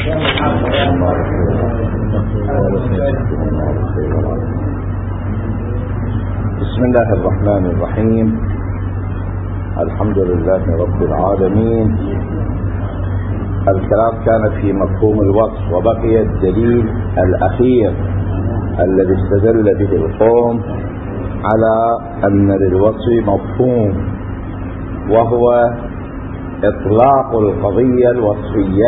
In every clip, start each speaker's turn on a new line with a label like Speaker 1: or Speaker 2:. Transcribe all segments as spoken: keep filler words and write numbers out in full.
Speaker 1: بسم الله الرحمن الرحيم. الحمد لله رب العالمين. الكلام كان في مفهوم الوصف، وبقي الدليل الأخير الذي استدل به القوم على أن للوصف مفهوم، وهو إطلاق القضية الوصفية،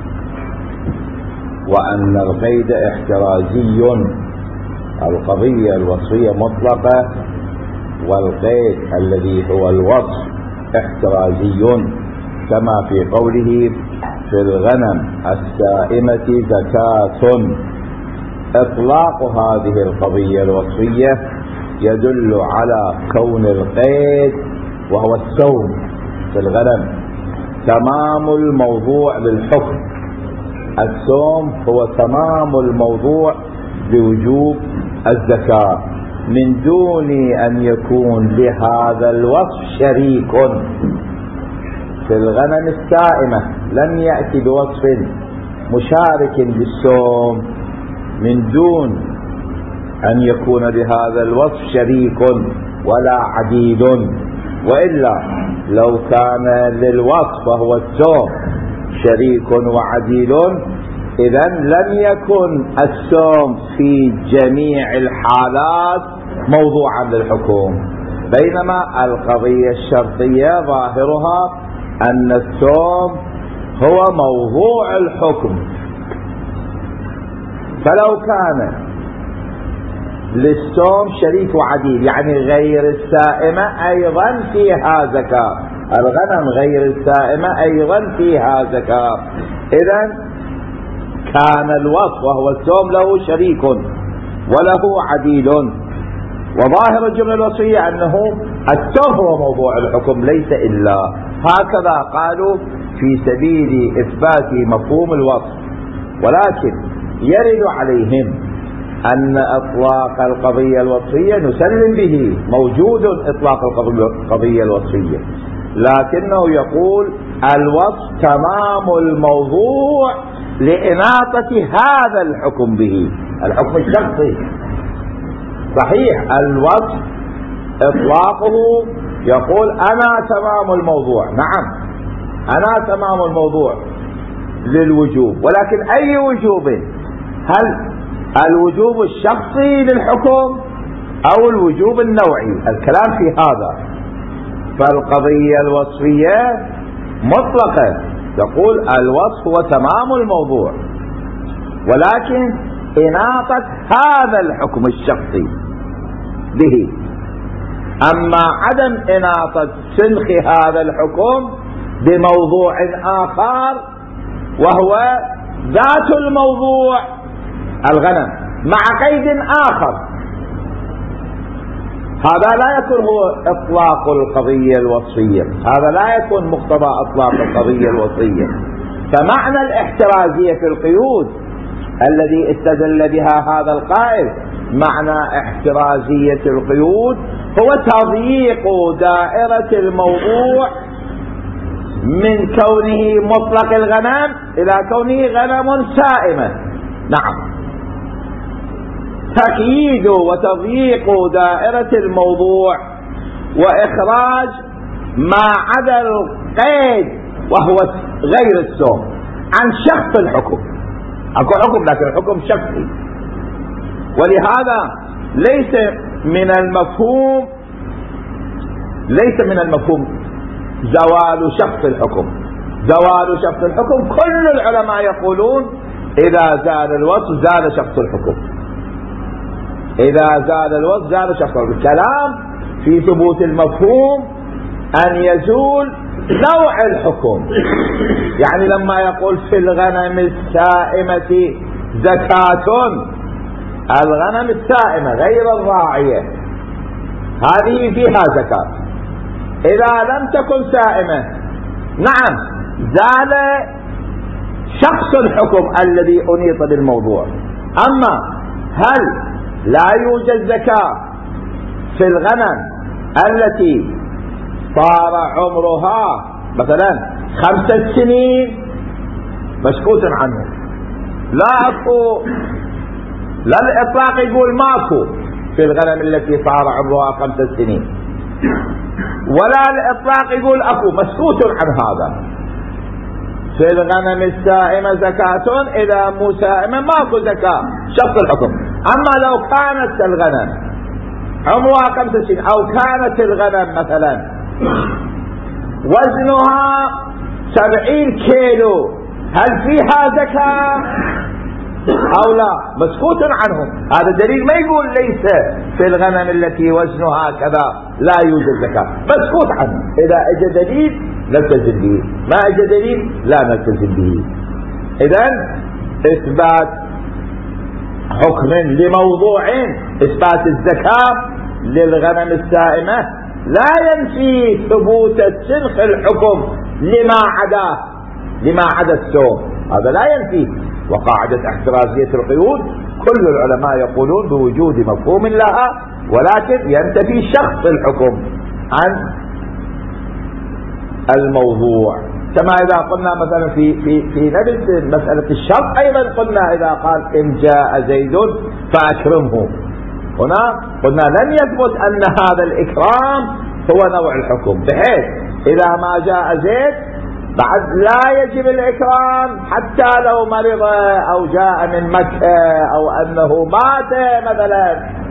Speaker 1: وأن القيد احترازي. القضية الوصفية مطلقة، والقيد الذي هو الوصف احترازي، كما في قوله في الغنم السائمة زكاة. إطلاق هذه القضية الوصفية يدل على كون القيد وهو السوم في الغنم تمام الموضوع للحكم. السوم هو تمام الموضوع بوجوب الزكاة، من دون أن يكون لهذا الوصف شريك. في الغنم السائمة لم يأتي بوصف مشارك للسوم من دون أن يكون لهذا الوصف شريك ولا عديد، وإلا لو كان للوصف وهو السوم شريك وعديل إذن لم يكن السوم في جميع الحالات موضوعا للحكم، بينما القضية الشرطية ظاهرها أن السوم هو موضوع الحكم. فلو كان للسوم شريك وعديل، يعني غير السائمة أيضا فيها زكاة، الغنم غير السائمة أيضا فيها زكاة، إذن كان الوصف وهو السوم له شريك وله عديل. وظاهر الجملة الوصفية أنه السوم هو موضوع الحكم ليس إلا. هكذا قالوا في سبيل إثبات مفهوم الوصف، ولكن يرد عليهم أن إطلاق القضية الوصفية نسلم به، موجود إطلاق القضية الوصفية، لكنه يقول الوصف تمام الموضوع لإناطة هذا الحكم به، الحكم الشخصي. صحيح الوصف إطلاقه يقول أنا تمام الموضوع، نعم أنا تمام الموضوع للوجوب، ولكن أي وجوب؟ هل الوجوب الشخصي للحكم أو الوجوب النوعي؟ الكلام في هذا. فالقضية الوصفية مطلقة تقول الوصف هو تمام الموضوع، ولكن إناطة هذا الحكم الشخصي به. أما عدم إناطة سنخ هذا الحكم بموضوع آخر وهو ذات الموضوع الغنم مع قيد آخر، هذا لا يكون هو إطلاق القضية الوصفية، هذا لا يكون مقتضى إطلاق القضية الوصفية. فمعنى الاحترازية في القيود الذي استدل بها هذا القائل، معنى احترازية القيود هو تضييق دائرة الموضوع من كونه مطلق الغنم إلى كونه غنم سائمة. نعم، تقييد وتضييق دائرة الموضوع وإخراج ما عدا القيد وهو غير السوم عن شخص الحكم. أكو حكم لكن الحكم شخصي، ولهذا ليس من المفهوم ليس من المفهوم زوال شخص الحكم. زوال شخص الحكم كل العلماء يقولون إذا زال الوصف زال شخص الحكم، إذا زال الوصف زال شخص الحكم. الكلام في ثبوت المفهوم أن يزول نوع الحكم. يعني لما يقول في الغنم السائمة زكاة، الغنم السائمة غير الراعية هذه فيها زكاة. إذا لم تكن سائمة نعم زال شخص الحكم الذي أنيط بالموضوع. أما هل لا يوجد زكاة في الغنم التي صار عمرها مثلا خمسة سنين مسكوت عنه، لا أكو، لا الإطلاق يقول ماكو في الغنم التي صار عمرها خمس سنين، ولا الإطلاق يقول أكو، مسكوت عن هذا. في الغنم السائمة زكاة، إذا مو سائمة ماكو زكاة، شرط الحكم. أما لو كانت الغنم عمرها خمس سنين، أو كانت الغنم مثلا وزنها سبعين كيلو، هل فيها زكاة أو لا؟ مسكوت عنهم. هذا دليل ما يقول ليس في الغنم التي وزنها كذا لا يوجد زكاة، مسكوت عنه. إذا اجى دليل نلتزم به، ما اجى دليل لا نلتزم به. إذن إثبات حكم لموضوع إثبات الزكاة للغنم السائمة لا ينفي ثبوت السنخ الحكم لما عدا لما عدا السوم، هذا لا ينفي. وقاعدة احترازية القيود كل العلماء يقولون بوجود مفهوم لها، ولكن ينتفي شخص الحكم عن الموضوع. كما إذا قلنا مثلا في في في نفس مسألة الشرط أيضا قلنا إذا قال إن جاء زيد فأكرمه، هنا قلنا لن يثبت أن هذا الإكرام هو نوع الحكم، بحيث إذا ما جاء زيد بعد لا يجب الإكرام حتى لو مرض أو جاء من مكة أو أنه مات مثلا،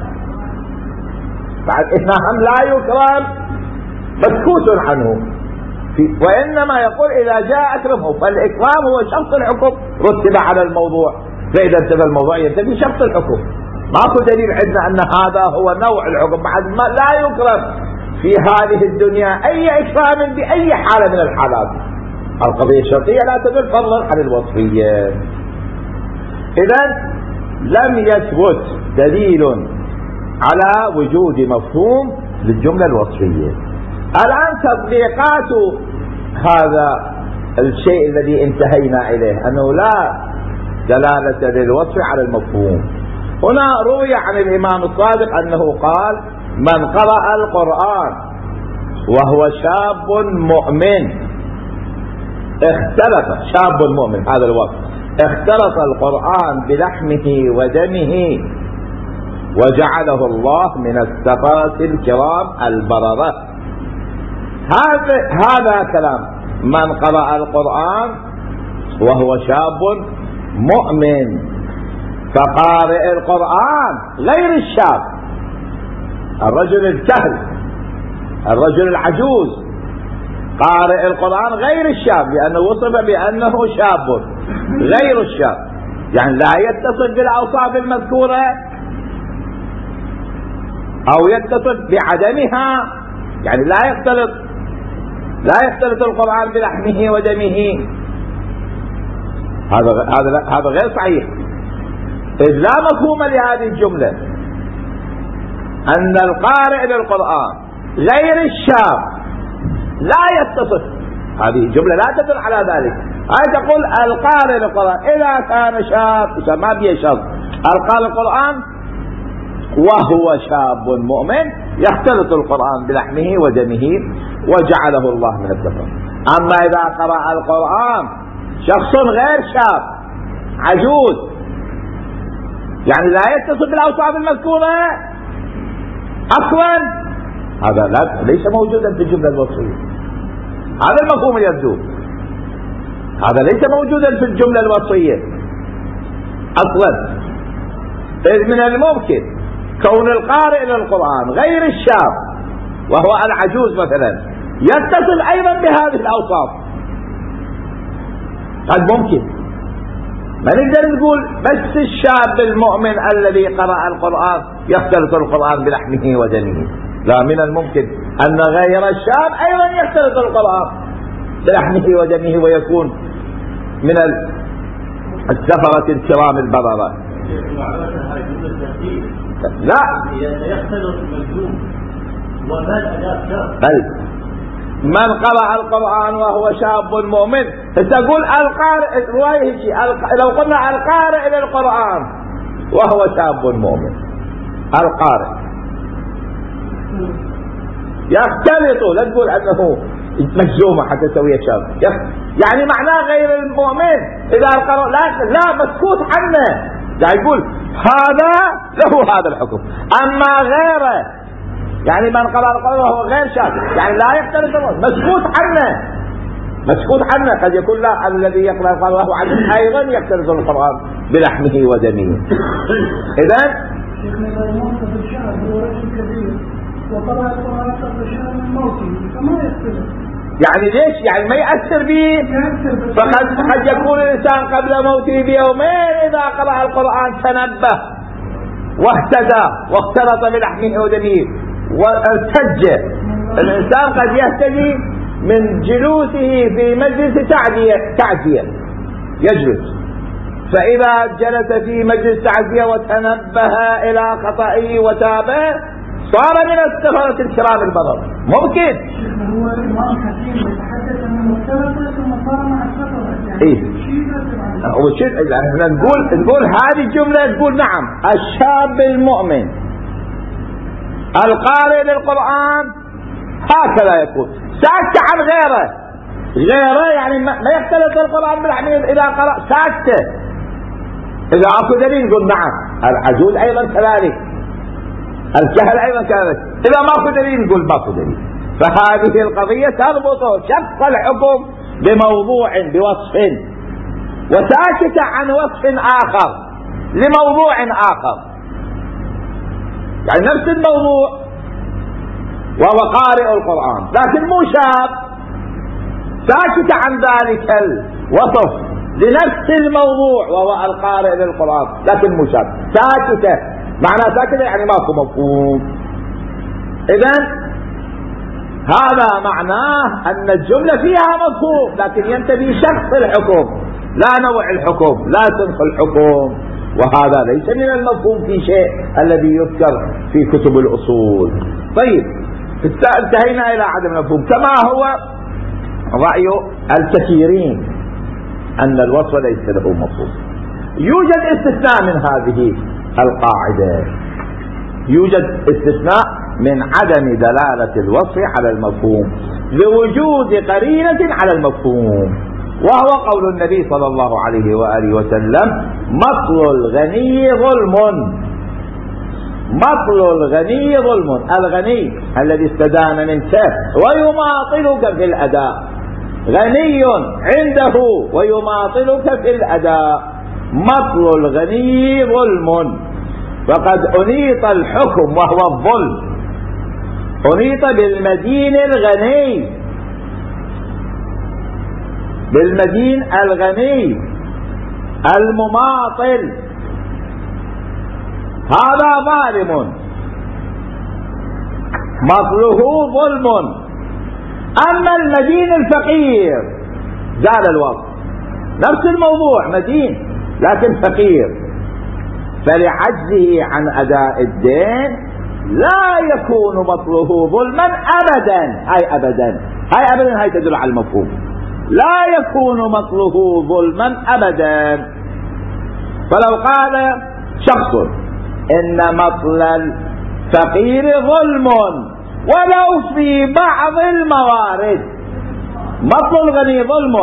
Speaker 1: بعد إنهم لا يكرم، مسكوت عنه. وإنما يقول إذا جاء أكرمه، فالإكرام هو شرط الحكم رتب على الموضوع، فإذا انتبه الموضوع ينتبه شرط الحكم. ماكو دليل عندنا أن هذا هو نوع الحكم، بعد ما لا يكرم في هذه الدنيا أي إكرام بأي حالة من الحالات. القضية الشرطية لا تدل فضلا عن الوصفية. إذن لم يثبت دليل على وجود مفهوم للجملة الوصفية. الآن تطبيقات هذا الشيء الذي انتهينا إليه أنه لا دلالة للوصف على المفهوم. هنا روي عن الإمام الصادق أنه قال: من قرأ القرآن وهو شاب مؤمن اختلط، شاب مؤمن هذا الوقت، اختلط القرآن بلحمه ودمه وجعله الله من السفرة الكرام البررة. هذا هذا كلام من قرأ القرآن وهو شاب مؤمن. فقارئ القرآن غير الشاب، الرجل الكهل، الرجل العجوز، قارئ القرآن غير الشاب، لأنه وصف بأنه شاب غير الشاب، يعني لا يتصف بالأوصاف المذكورة أو يتصف بعدمها، يعني لا يختلط لا يختلط القرآن بلحمه ودمه. هذا هذا هذا غير صحيح، إذ لا مفهوم لهذه الجملة أن القارئ للقرآن غير الشاب لا يتصف. هذه الجملة لا تدل على ذلك. هاي تقول القارئ للقرآن إذا كان شاب، ما بيه شاب، القارئ القرآن وهو شاب مؤمن يختلط القرآن بلحمه ودمه وجعله الله من السفر. أما إذا قرأ القرآن شخص غير شاب عجوز، يعني لا يتصف بالأوصاف المذكورة أصلا، هذا لا ليس موجودا في الجملة الوصفية. هذا المفهوم يبدو، هذا ليس موجودا في الجملة الوصفية أصلا. إذ من الممكن كون القارئ للقرآن غير الشاب وهو العجوز مثلا يتصف أيضا بهذه الأوصاف، هذا ممكن. ما نقدر نقول بس الشاب المؤمن الذي قرأ القرآن يختلط القرآن بلحمه ودمه، لا، من الممكن أن غير الشاب أيضا يختلط القرآن بلحمه ودمه ويكون من السفرة الكرام البررة. لا،
Speaker 2: يختلط المجنون ومال أداء شاب،
Speaker 1: بل من قرأ القرآن وهو شاب مؤمن. تقول القارئ، لو قلنا القارئ للقرآن وهو شاب مؤمن، القارئ يختلط، لا تقول أنه مجزومة حتى تسويها شرط، يعني معناه غير المؤمن إذا القرار لا لا مسكوت عنه، يعني يقول هذا له هذا الحكم، أما غيره يعني من قرأ القرآن وهو غير شاك يعني لا يختلف مسكوت عنه، مسكوت عنه. قد يكون لا الذي يقرأ القرآن وهو عجز أيضا يختلف القرآن بلحمه ودمه. إذن
Speaker 3: شيخنا إذا موت بالشهر هو رجل كبير وقرأ القرآن قبل شهر من موته فما يختلف،
Speaker 1: يعني ليش؟ يعني ما يأثر به، فقد قد يكون الإنسان قبل موته بيومين إذا قرأ القرآن تنبه واهتدى واختلط بلحمه ودمه وارتج. الإنسان قد يهتدي من جلوسه في مجلس تعزية تعزية يجلس، فإذا جلس في مجلس تعزية وتنبه إلى خطئه وتابه صار من السفرة الكرام البرر. ممكن
Speaker 3: هو الإمام حكيم يتحدث عن مختلفة ثم صار مع السفرة يعني
Speaker 1: إيه؟ شيء احنا نقول نقول هذه الجملة تقول نعم الشاب المؤمن القارئ للقرآن هكذا يكون ساكت عن غيره، غيره يعني ما يختلف القرآن بالعميل إذا قرأ ساكت، إذا أكو دليل نقول نعم. العجوز أيضا كذلك، الجهل أيضا كذلك، إذا ما أكو دليل نقول ما أكو دليل. فهذه القضية تربط شخص الحكم بموضوع بوصف وساكت عن وصف آخر لموضوع آخر، يعني نفس الموضوع وهو قارئ القرآن لكن مو شاب، ساكت عن ذلك الوصف لنفس الموضوع وهو القارئ للقرآن لكن مو شاب، ساكتة معنى ساكتة يعني ماكو مفهوم. إذن هذا معناه أن الجملة فيها مفهوم لكن ينتبه شخص الحكم لا نوع الحكم لا سنخ الحكم، وهذا ليس من المفهوم في شيء الذي يذكر في كتب الأصول. طيب انتهينا إلى عدم المفهوم، كما هو رأي الكثيرين أن الوصف ليس له مفهوم. يوجد استثناء من هذه القاعدة، يوجد استثناء من عدم دلالة الوصف على المفهوم لوجود قرينة على المفهوم، وهو قول النبي صلى الله عليه وآله وسلم مطل الغني ظلم، مطل الغني ظلم، الغني الذي استدان منك ويماطلك في الأداء، غني عنده ويماطلك في الأداء، مطل الغني ظلم، فقد أنيط الحكم وهو الظلم، أنيط بالمدين الغني، بالمدين الغني المماطل، هذا ظالم مطله ظلم. أما المدين الفقير زال الوصف، نفس الموضوع مدين لكن فقير، فلعجزه عن أداء الدين لا يكون مطله ظلما أبدا، هاي أبدا هاي أبدا هاي تدل على المفهوم، لا يكون مطله ظلما أبدا. فلو قال شخص إن مطل الفقير ظلم ولو في بعض الموارد، مطل الغني ظلم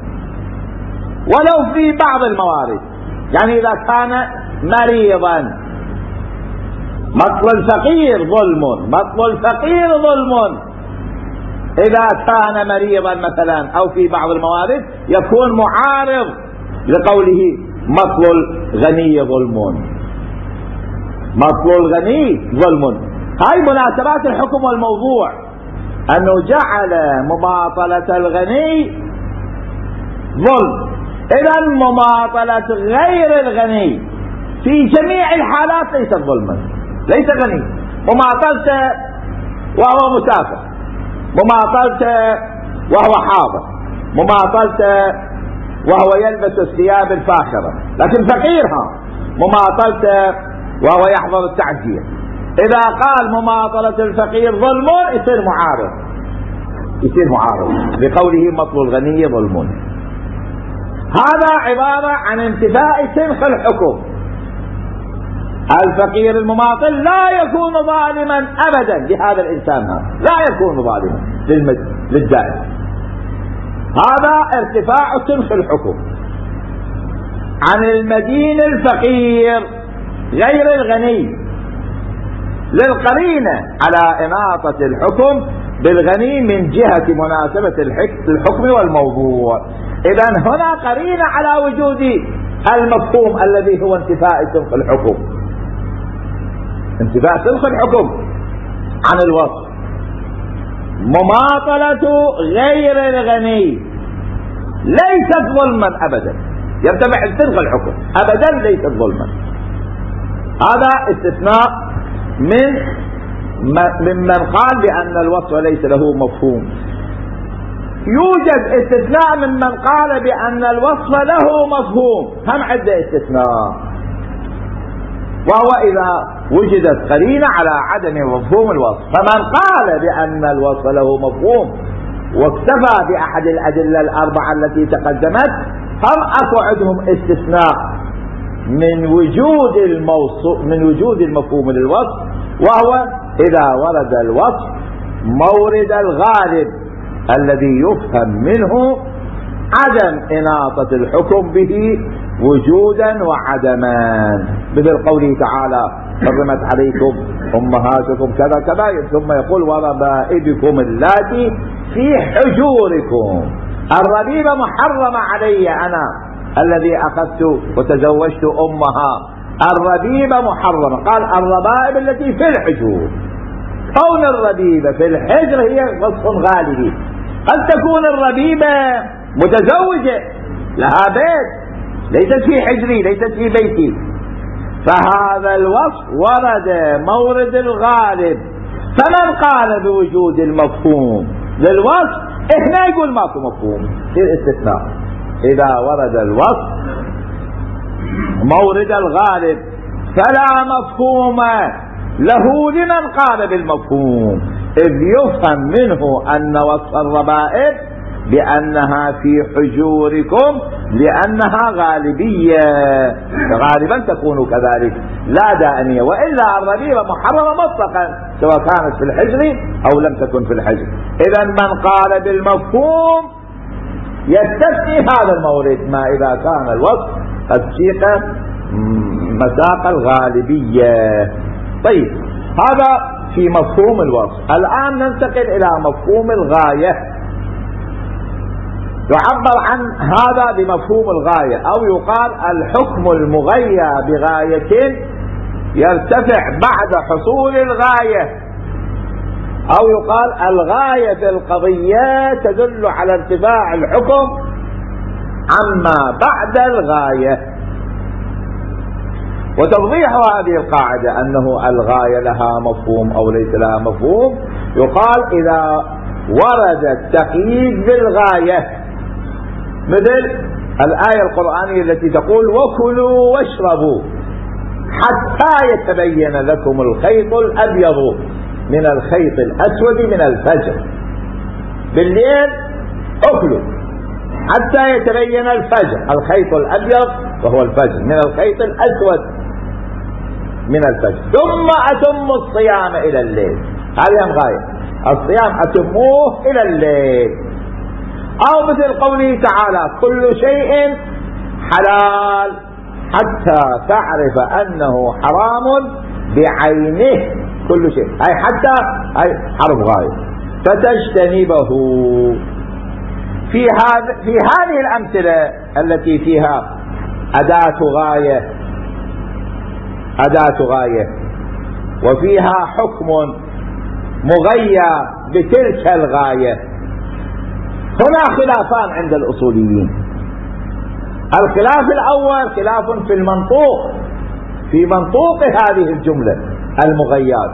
Speaker 1: ولو في بعض الموارد، يعني إذا كان مريضا مطل الفقير ظلم، مطل الفقير ظلم إذا كان مريضا مثلا أو في بعض الموارد يكون معارض لقوله مطل الغني ظلم، مطل الغني ظلم. هاي مناسبات الحكم والموضوع، أنه جعل مماطلة الغني ظلم، إذا مماطلة غير الغني في جميع الحالات ليست ظلما، ليس غني، مماطلته وهو مسافر، مماطلته وهو حاضر، مماطلته وهو يلبس الثياب الفاخرة، لكن فقيرها مماطلته وهو يحضر التعزية. إذا قال مماطلة الفقير ظلم يصير معارض، يصير معارض بقوله مطل الغني ظلم. هذا عبارة عن انتفاء سنخ الحكم، الفقير المماطل لا يكون ظالما أبدا لهذا الإنسان، هذا لا يكون ظالما للدائم. هذا ارتفاع سنخ الحكم عن المدين الفقير غير الغني للقرينة على إناطة الحكم بالغني من جهة مناسبة الحكم والموضوع. إذن هنا قرينة على وجود المفهوم الذي هو انتفاء سنخ الحكم، انتفاء سنخ الحكم عن الوصف. مماطلة غير الغني ليست ظلما أبدا، يرتفع سنخ الحكم أبدا ليست ظلما. هذا استثناء من ممن قال بأن الوصف ليس له مفهوم. يوجد استثناء ممن قال بأن الوصف له مفهوم، هم عدة استثناء، وهو إذا وجدت قرينة على عدم مفهوم الوصف. فمن قال بأن الوصف له مفهوم واكتفى بأحد الأدلة الأربعة التي تقدمت، هم أكو عندهم استثناء من وجود الموصوف من وجود المفهوم للوصف، وهو إذا ورد الوصف مورد الغالب الذي يفهم منه عدم إناطة الحكم به وجودا وعدما، مثل قوله تعالى حرمت عليكم أمهاتكم كذا كذا، ثم يقول وربائبكم اللاتي في حجوركم. الربيبة محرمة علي أنا الذي أخذت وتزوجت أمها، الربيبة محرمة. قال الربائب التي في الحجور. كون الربيبة في الحجر هي وصف غالبي. قد تكون الربيبة متزوجة لها بيت، ليست في حجري، ليست في بيتي، فهذا الوصف ورد مورد الغالب. فمن قال بوجود المفهوم للوصف هنا يقول ماكو مفهوم، يصير استثناء. إذا ورد الوصف مورد الغالب فلا مفهوم له لمن قال بالمفهوم، إذ يفهم منه أن وصف الربائب بأنها في حجوركم لأنها غالبية، غالبا تكون كذلك لا دائمية، وإلا الربيبة محرمة مطلقا سواء كانت في الحجر أو لم تكن في الحجر. إذا من قال بالمفهوم يستثني هذا المورد ما إذا كان الوصف قد سيق مساق الغالبية. طيب، هذا في مفهوم الوصف. الآن ننتقل إلى مفهوم الغاية. يعبر عن هذا بمفهوم الغاية، أو يقال الحكم المغيى بغاية يرتفع بعد حصول الغاية، أو يقال الغاية في القضية تدل على ارتفاع الحكم عما بعد الغاية. وتوضيح هذه القاعدة أنه الغاية لها مفهوم أو ليس لها مفهوم يقال إذا ورد التقييد بالغاية، مثل الآية القرآنية التي تقول وكلوا واشربوا حتى يتبين لكم الخيط الأبيض من الخيط الأسود من الفجر. بالليل أكلوا حتى يتبين الفجر، الخيط الأبيض وهو الفجر من الخيط الأسود من الفجر، ثم أتموا الصيام إلى الليل. هذه غاية الصيام، أتموه إلى الليل. أو مثل قوله تعالى كل شيء حلال حتى تعرف أنه حرام بعينه، كل شيء أي حتى أي حرف غاية فتجتنبه. في هذا في هذه الأمثلة التي فيها أداة غاية أداة غاية وفيها حكم مغيى بتلك الغاية، هنا خلافان عند الأصوليين. الخلاف الأول خلاف في المنطوق، في منطوق هذه الجملة المغيات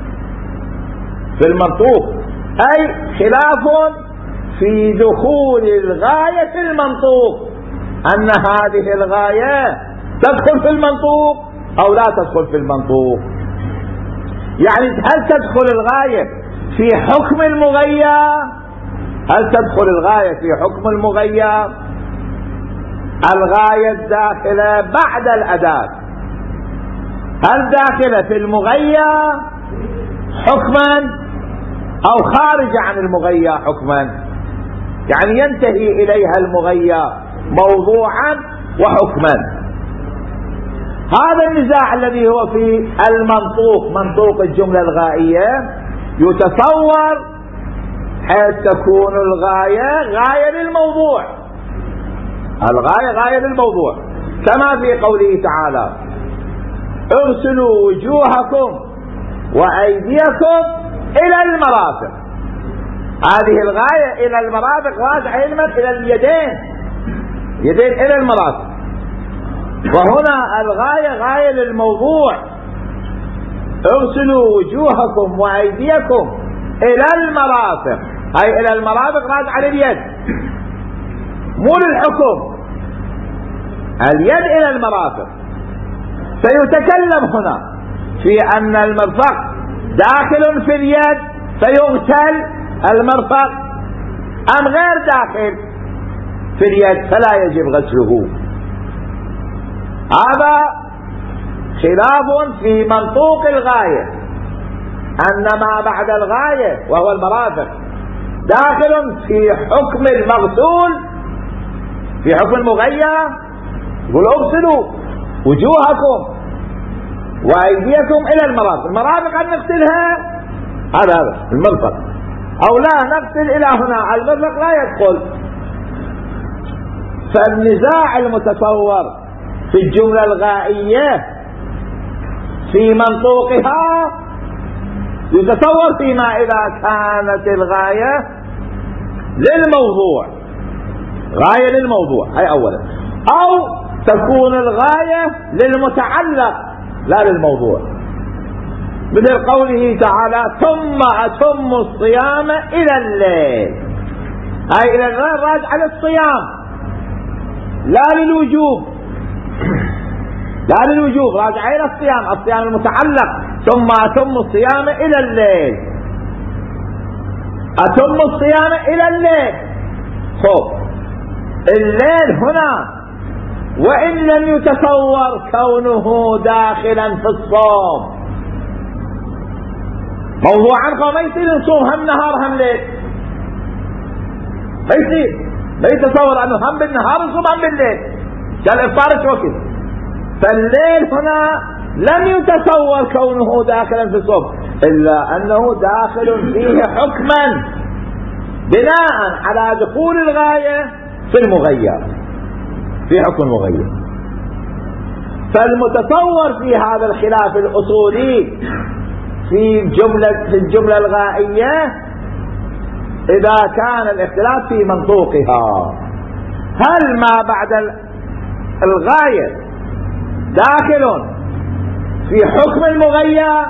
Speaker 1: في المنطوق، أي خلاف في دخول الغاية في المنطوق، أن هذه الغاية تدخل في المنطوق أو لا تدخل في المنطوق. يعني هل تدخل الغاية في حكم المغيى؟ هل تدخل الغاية في حكم المغيى؟ الغاية الداخلة بعد الأداة هل داخلة في المغير حكما أو خارج عن المغير حكما؟ يعني ينتهي إليها المغير موضوعا وحكما. هذا النزاع الذي هو في المنطوق، منطوق الجملة الغائية، يتصور حيث تكون الغاية غاية للموضوع، الغاية غاية للموضوع، كما في قوله تعالى ارسلوا وجوهكم وأيديكم إلى المرافق. هذه الغاية إلى المرافق راجعة علما إلى اليدين، يدين إلى المرافق، وهنا الغاية غاية للموضوع. ارسلوا وجوهكم وأيديكم إلى المرافق، أي إلى المرافق راجعة لليد مو للحكم، اليد إلى المرافق. سيتكلم هنا في أن المرفق داخل في اليد فيغسل المرفق أم غير داخل في اليد فلا يجب غسله. هذا خلاف في منطوق الغاية، أن ما بعد الغاية وهو المرافق داخل في حكم المغسول، في حكم المغير. يقول اغسلوا وجوهكم وأيديكم إلى المرافق. المرافق أن نغسلها، هذا هذا المرفق، أو لا نغسل إلى هنا، المرفق لا يدخل. فالنزاع المتصور في الجملة الغائية في منطوقها يتصور فيما إذا كانت الغاية للموضوع، غاية للموضوع هي أولا، أو تكون الغاية للمتعلق لا للموضوع، مثل قوله تعالى ثم أتم الصيام إلى الليل، أي إلى الليل راجع للصيام لا للوجوب، لا للوجوب راجع إلى الصيام، الصيام المتعلق. ثم أتم الصيام إلى الليل، أتم الصيام إلى الليل. خب الليل هنا وإن لم يتصور كونه داخلا في الصوم موضوعا، ما يصير نصوم هم نهار هم ليل، ما يصير، ما يتصور أنه هم بالنهار نصوم هم بالليل كالإفطار وكذا. فالليل هنا لم يتصور كونه داخلا في الصوم، إلا أنه داخل فيه حكما بناء على دخول الغاية في المغير، في حكم المغير. فالمتصور في هذا الخلاف الأصولي في جملة في الجملة الغائية إذا كان الاختلاف في منطوقها، هل ما بعد الغاية داخل في حكم المغير؟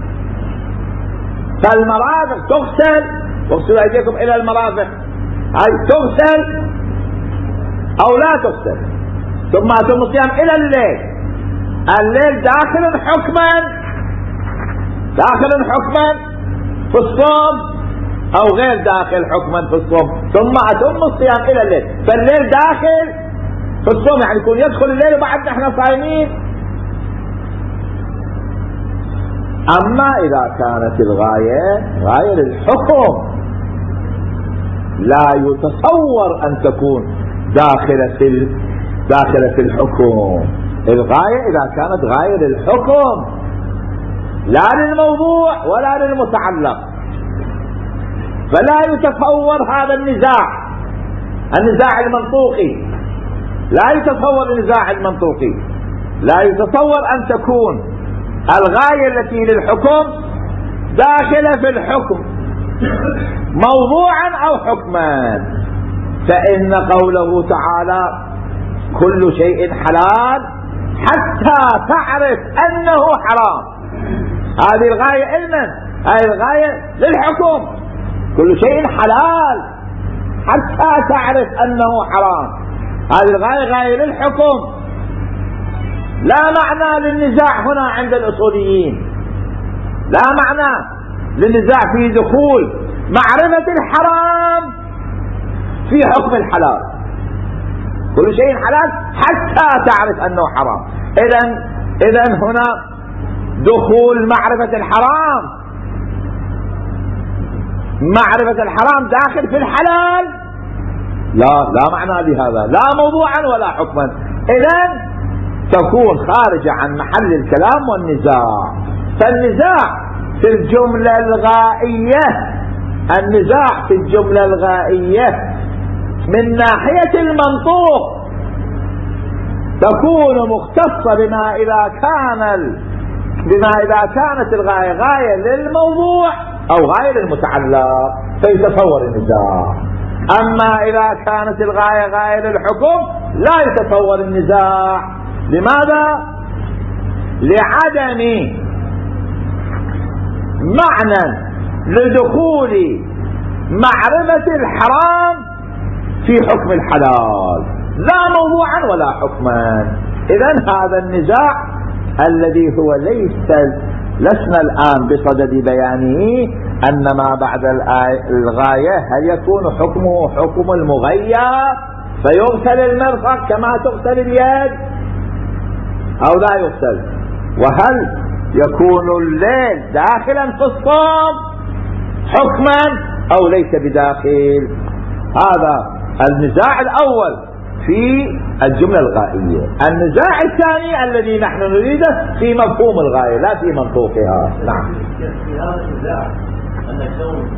Speaker 1: فالمرافق تغسل، واغسلوا أيديكم إلى المرافق، هاي تغسل أو لا تغسل. ثم أتم الصيام إلى الليل، الليل داخل حكما، داخل حكما في الصوم أو غير داخل حكما في الصوم. ثم أتم الصيام إلى الليل، فالليل داخل في الصوم، يعني يكون يدخل الليل وبعدنا احنا صايمين. أما إذا كانت الغاية غاية للحكم لا يتصور أن تكون داخلة في داخلة في الحكم. الغاية إذا كانت غاية للحكم لا للموضوع ولا للمتعلق، فلا يتصور هذا النزاع، النزاع المنطوقي، لا يتصور النزاع المنطوقي، لا يتصور أن تكون الغاية التي للحكم داخلة في الحكم موضوعا أو حكما. فإن قوله تعالى كل شيء حلال حتى تعرف أنه حرام، هذه الغاية علما، هذه الغاية للحكم، كل شيء حلال حتى تعرف أنه حرام، هذه الغاية غاية للحكم، لا معنى للنزاع هنا عند الأصوليين، لا معنى للنزاع في دخول معرفة الحرام في حكم الحلال. كل شيء حلال حتى تعرف أنه حرام. إذن إذن هنا دخول معرفة الحرام، معرفة الحرام داخل في الحلال، لا لا معنى لهذا، لا موضوعا ولا حكما، إذن تكون خارجة عن محل الكلام والنزاع. فالنزاع في الجملة الغائية، النزاع في الجملة الغائية من ناحية المنطوق تكون مختصة بما إذا كان بما إذا كانت الغاية غاية للموضوع أو غاية للمتعلق فيتصور النزاع. أما إذا كانت الغاية غاية للحكم لا يتصور النزاع. لماذا؟ لعدم معنى لدخول معرفة الحرام في حكم الحلال، لا موضوعا ولا حكما. إذن هذا النزاع الذي هو ليس لسنا الآن بصدد بيانه، أن ما بعد الغاية هل يكون حكمه حكم المغير فيغسل المرفق كما تغسل اليد أو لا يغسل، وهل يكون الليل داخلا في الصوم حكما أو ليس بداخل. هذا النزاع الأول في الجملة الغائية. النزاع الثاني الذي نحن نريده في مفهوم الغاية لا في منطوقها. نعم.
Speaker 2: في هذا النزاع أن كون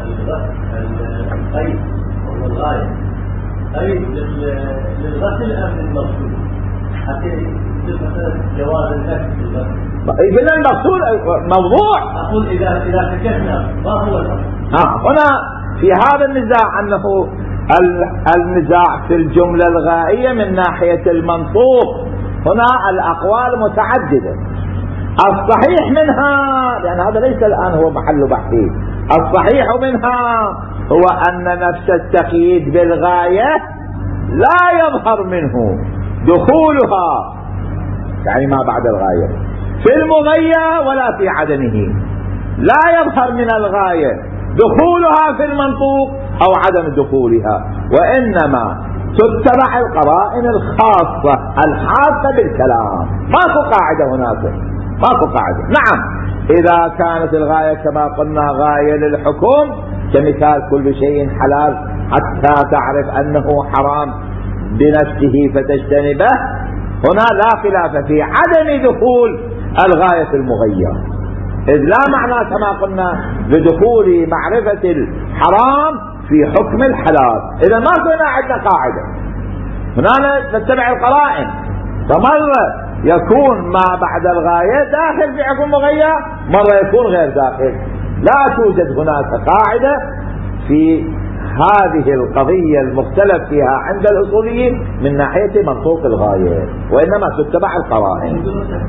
Speaker 2: القيد أو الغاية قيد للغسل أم للمغسول حتى يصير جواز الأكل في الغسل.
Speaker 1: إذن المغسول موضوع.
Speaker 2: أقول إذا إذا فكرنا ما هو الأصل؟
Speaker 1: آه هنا في هذا النزاع أنه النزاع في الجملة الغائية من ناحية المنطوق، هنا الأقوال متعددة. الصحيح منها، لأن هذا ليس الآن هو محل بحثي، الصحيح منها هو أن نفس التقييد بالغاية لا يظهر منه دخولها، يعني ما بعد الغاية، في المغير ولا في عدمه. لا يظهر من الغاية دخولها في المنطوق أو عدم دخولها، وإنما تتبع القرائن الخاصة الحاسة بالكلام. ماكو قاعدة هناك، ماكو قاعدة. نعم إذا كانت الغاية كما قلنا غاية للحكم كمثال كل شيء حلال حتى تعرف أنه حرام بنفسه فتجتنبه، هنا لا خلاف في عدم دخول الغاية المغيرة، إذ لا معنى كما قلنا لدخول معرفة الحرام في حكم الحلال. إذا ما كنا عندنا قاعدة، هنا نتبع القرائن، فمرة يكون ما بعد الغاية داخل في حكم مغير، مرة يكون غير داخل. لا توجد هناك قاعدة في هذه القضية المختلف فيها عند الأصوليين من ناحية منطوق الغاية، وإنما تتبع القرائن.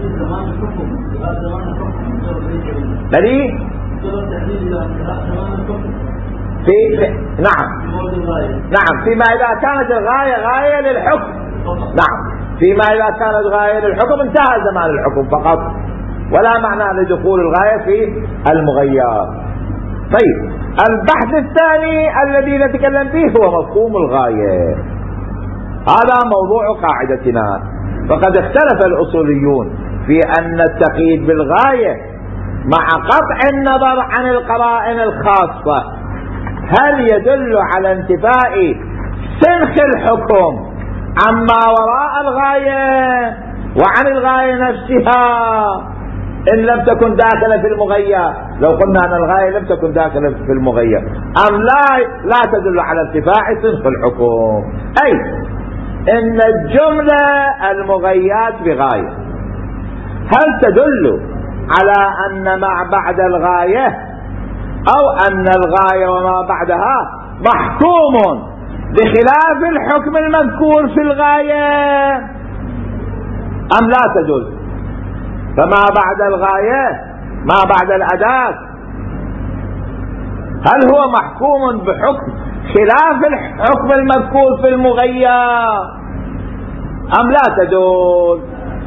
Speaker 1: بلي في نعم نعم فيما إذا كانت الغاية غاية للحكم، نعم فيما إذا كانت غاية للحكم انتهى زمان الحكم فقط، ولا معنى لدخول الغاية في المغير. طيب البحث الثاني الذي نتكلم فيه هو مفهوم الغاية. هذا موضوع قاعدتنا. فقد اختلف الأصوليون في أن التقييد بالغاية مع قطع النظر عن القرائن الخاصة هل يدل على انتفاء سنخ الحكم عما وراء الغاية وعن الغاية نفسها إن لم تكن داخلة في المغير. لو قلنا أن الغاية لم تكن داخلة في المغير أم لا لا تدل على ارتفاع سنخ الحكم، أي إن الجملة المغيرات بغاية هل تدل على أن ما بعد الغاية أو أن الغاية وما بعدها محكوم بخلاف الحكم المذكور في الغاية أم لا تدل؟ فما بعد الغاية ما بعد الأداة هل هو محكوم بحكم خلاف الحكم المذكور في المغير أم لا تدل؟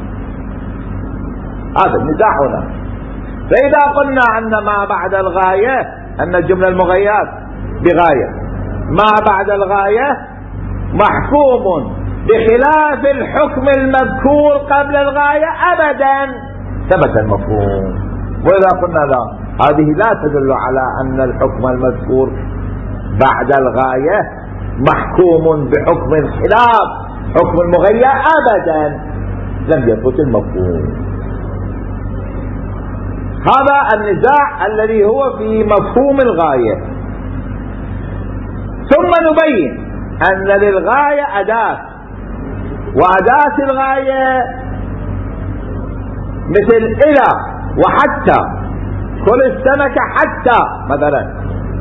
Speaker 1: هذا النزاع هنا. فإذا قلنا أن ما بعد الغاية أن الجملة المغيرات بغاية ما بعد الغاية محكوم بخلاف الحكم المذكور قبل الغاية أبدا، ثبت المفهوم. وإذا قلنا لا، هذه لا تدل على أن الحكم المذكور بعد الغاية محكوم بحكم خلاف حكم المغير أبدا، لم يثبت المفهوم. هذا النزاع الذي هو في مفهوم الغاية. ثم نبين أن للغاية أداة، وأداة الغاية مثل إلى وحتى. كل السمكة حتى مثلا،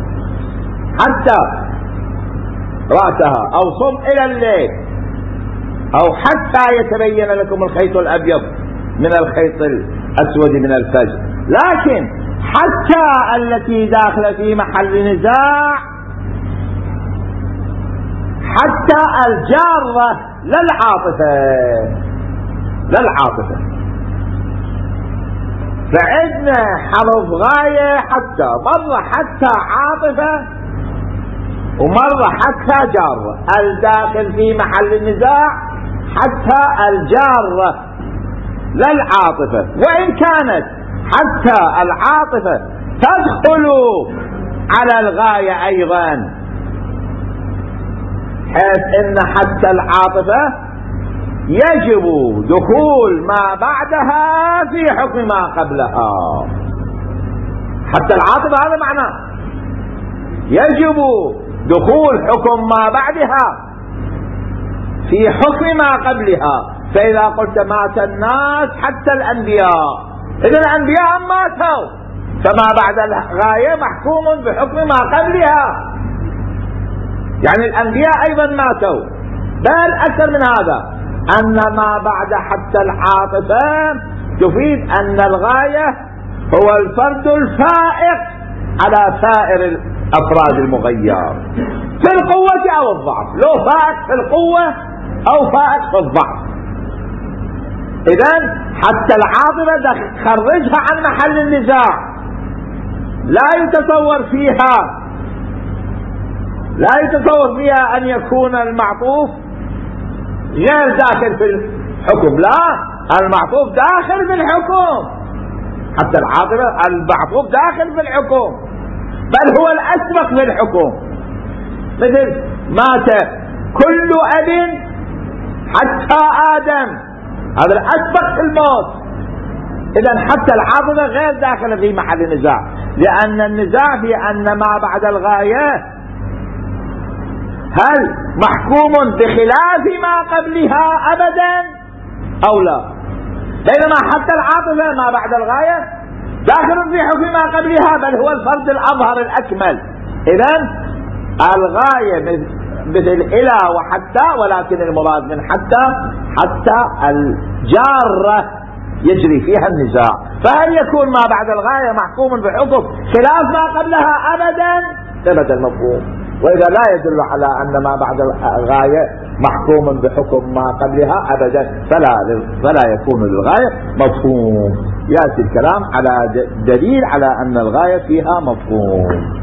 Speaker 1: حتى رأسها، أو صم إلى الليل، أو حتى يتبين لكم الخيط الأبيض من الخيط الأسود من الفجر. لكن حتى التي داخلة في محل نزاع حتى الجارة لا العاطفة، لا العاطفة. فعندنا حرف غاية حتى، مرة حتى عاطفة ومرة حتى جارة. الداخل في محل النزاع حتى الجارة لا العاطفة، وإن كانت حتى العاطفة تدخل على الغاية أيضا، حيث إن حتى العاطفة يجب دخول ما بعدها في حكم ما قبلها. حتى العاطفة هذا معناه يجب دخول حكم ما بعدها في حكم ما قبلها. فإذا قلت مات الناس حتى الأنبياء، إذا الأنبياء ماتوا، فما بعد الغاية محكوم بحكم ما قبلها، يعني الأنبياء أيضا ماتوا. بل أكثر من هذا، أن ما بعد حتى العاطفة تفيد أن الغاية هو الفرد الفائق على سائر الأفراد المغير في القوة أو الضعف، لو فائق في القوة أو فائق في الضعف. إذن حتى العاطفة خرجها عن محل النزاع، لا يتصور فيها لا يتصور فيها أن يكون المعطوف غير داخل في الحكم، لا، المعطوف داخل في الحكم. حتى العاطفة المعطوف داخل في الحكم، بل هو الأسبق في الحكم. مثل مات كل أب حتى آدم، هذا الأسبق في الموت. إذن حتى العاطفة غير داخل في محل النزاع، لأن النزاع في أن ما بعد الغاية هل محكوم بخلاف ما قبلها أبدا أو لا. بينما حتى العاطفة ما بعد الغاية داخل في حكم ما قبلها، بل هو الفرد الأظهر الأكمل. إذن الغاية مثل إلى وحتى، ولكن المراد من حتى حتى الجارة يجري فيها النزاع. فهل يكون ما بعد الغاية محكوم بحكم خلاف ما قبلها أبدا؟ ثبت المفهوم. وإذا لا يدل على أن ما بعد الغاية محكوم بحكم ما قبلها أبدا، فلا, فلا يكون للغاية مفهوم. يأتي الكلام على دليل على أن الغاية فيها مفهوم.